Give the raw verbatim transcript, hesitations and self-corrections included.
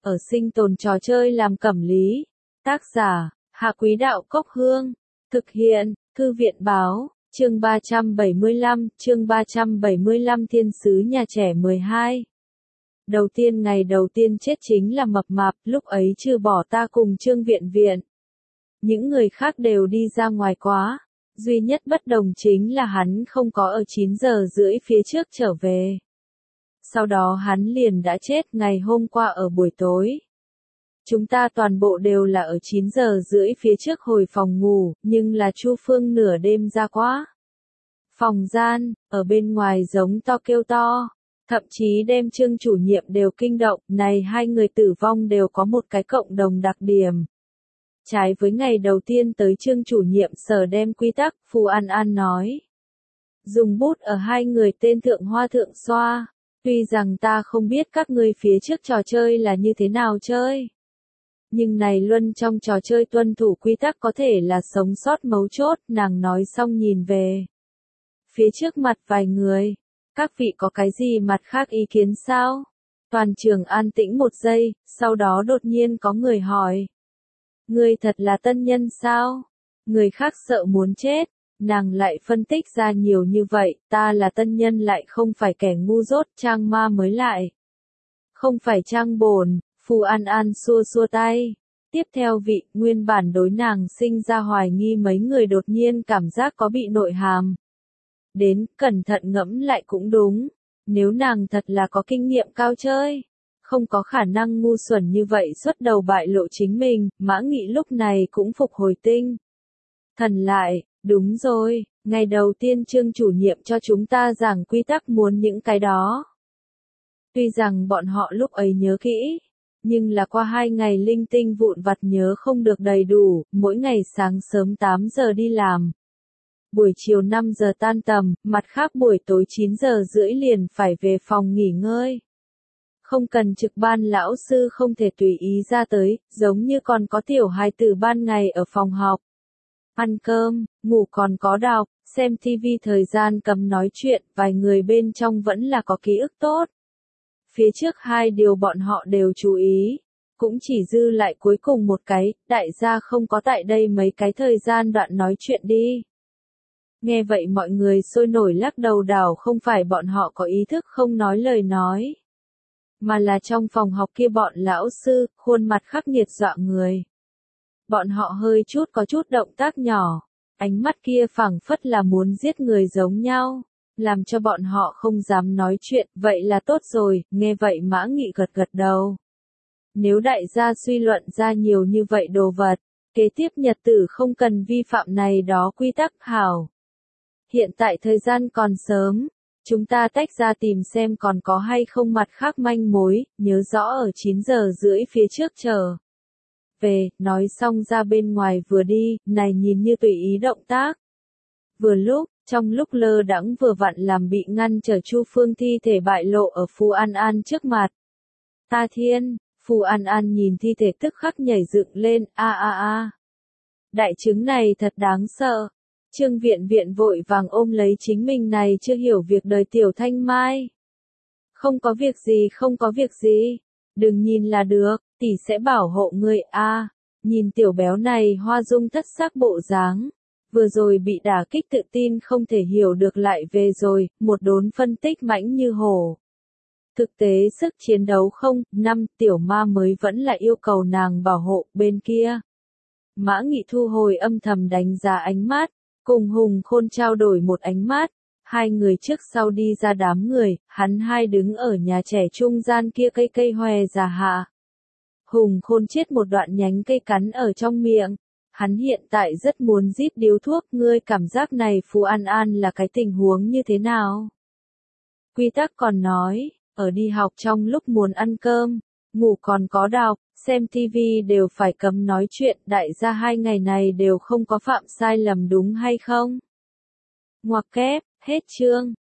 ở sinh tồn trò chơi làm cẩm lý. Tác giả, Hạ Quý Đạo Cốc Hương. Thực hiện, Thư viện Báo, chương ba trăm bảy mươi lăm, chương ba trăm bảy mươi lăm Thiên sứ nhà trẻ mười hai. Đầu tiên ngày đầu tiên chết chính là Mập Mạp, lúc ấy trừ bỏ ta cùng Trương Viện Viện. Những người khác đều đi ra ngoài quá. Duy nhất bất đồng chính là hắn không có ở chín giờ rưỡi phía trước trở về. Sau đó hắn liền đã chết ngày hôm qua ở buổi tối. Chúng ta toàn bộ đều là ở chín giờ rưỡi phía trước hồi phòng ngủ, nhưng là Chu Phương nửa đêm ra quá. Phòng gian, ở bên ngoài giống to kêu to. Thậm chí đem Trương chủ nhiệm đều kinh động, này hai người tử vong đều có một cái cộng đồng đặc điểm. Trái với ngày đầu tiên tới Trương chủ nhiệm sở đem quy tắc, Phù An An nói. Dùng bút ở hai người tên thượng hoa thượng xoa. Tuy rằng ta không biết các ngươi phía trước trò chơi là như thế nào chơi. Nhưng này luân trong trò chơi tuân thủ quy tắc có thể là sống sót mấu chốt, nàng nói xong nhìn về. Phía trước mặt vài người. Các vị có cái gì mặt khác ý kiến sao? Toàn trường an tĩnh một giây, sau đó đột nhiên có người hỏi. Ngươi thật là tân nhân sao? Người khác sợ muốn chết. Nàng lại phân tích ra nhiều như vậy, ta là tân nhân lại không phải kẻ ngu dốt, trang ma mới lại. Không phải trang bổn, Phù An An xua xua tay. Tiếp theo vị, nguyên bản đối nàng sinh ra hoài nghi mấy người đột nhiên cảm giác có bị nội hàm. Đến, cẩn thận ngẫm lại cũng đúng. Nếu nàng thật là có kinh nghiệm cao chơi, không có khả năng ngu xuẩn như vậy xuất đầu bại lộ chính mình, Mã Nghị lúc này cũng phục hồi tinh thần lại. Đúng rồi, ngày đầu tiên Trương chủ nhiệm cho chúng ta giảng quy tắc muốn những cái đó. Tuy rằng bọn họ lúc ấy nhớ kỹ, nhưng là qua hai ngày linh tinh vụn vặt nhớ không được đầy đủ, mỗi ngày sáng sớm tám giờ đi làm. Buổi chiều năm giờ tan tầm, mặt khác buổi tối chín giờ rưỡi liền phải về phòng nghỉ ngơi. Không cần trực ban lão sư không thể tùy ý ra tới, giống như còn có tiểu hài tử ban ngày ở phòng học. Ăn cơm, ngủ còn có đọc, xem tivi thời gian cầm nói chuyện, vài người bên trong vẫn là có ký ức tốt. Phía trước hai điều bọn họ đều chú ý, cũng chỉ dư lại cuối cùng một cái, đại gia không có tại đây mấy cái thời gian đoạn nói chuyện đi. Nghe vậy mọi người sôi nổi lắc đầu đảo không phải bọn họ có ý thức không nói lời nói. Mà là trong phòng học kia bọn lão sư, khuôn mặt khắc nghiệt dọa người. Bọn họ hơi chút có chút động tác nhỏ, ánh mắt kia phảng phất là muốn giết người giống nhau, làm cho bọn họ không dám nói chuyện, vậy là tốt rồi, nghe vậy Mã Nghị gật gật đầu. Nếu đại gia suy luận ra nhiều như vậy đồ vật, kế tiếp nhật tử không cần vi phạm này đó quy tắc hảo. Hiện tại thời gian còn sớm, chúng ta tách ra tìm xem còn có hay không mặt khác manh mối, nhớ rõ ở chín giờ rưỡi phía trước chờ. Về, nói xong ra bên ngoài vừa đi, này nhìn như tùy ý động tác. Vừa lúc, trong lúc lơ đãng vừa vặn làm bị ngăn trở Chu Phương thi thể bại lộ ở Phù An An trước mặt. Ta thiên, Phù An An nhìn thi thể tức khắc nhảy dựng lên, a a a. Đại chứng này thật đáng sợ. Trương Viện Viện vội vàng ôm lấy chính mình này chưa hiểu việc đời tiểu Thanh Mai. Không có việc gì không có việc gì, đừng nhìn là được, tỷ sẽ bảo hộ ngươi a. À, nhìn tiểu béo này hoa dung thất sắc bộ dáng, vừa rồi bị đả kích tự tin không thể hiểu được lại về rồi, một đốn phân tích mãnh như hổ. Thực tế sức chiến đấu không, năm tiểu ma mới vẫn là yêu cầu nàng bảo hộ bên kia. Mã Nghị thu hồi âm thầm đánh giá ánh mắt, cùng Hùng Khôn trao đổi một ánh mắt. Hai người trước sau đi ra đám người, hắn hai đứng ở nhà trẻ trung gian kia cây cây hòe già hạ. Hùng Khôn chết một đoạn nhánh cây cắn ở trong miệng. Hắn hiện tại rất muốn rít điếu thuốc, ngươi cảm giác này Phù An An là cái tình huống như thế nào? Quy tắc còn nói, ở đi học trong lúc muốn ăn cơm, ngủ còn có đọc, xem tivi đều phải cấm nói chuyện, đại gia hai ngày này đều không có phạm sai lầm đúng hay không? Ngoặc kép, hết chương.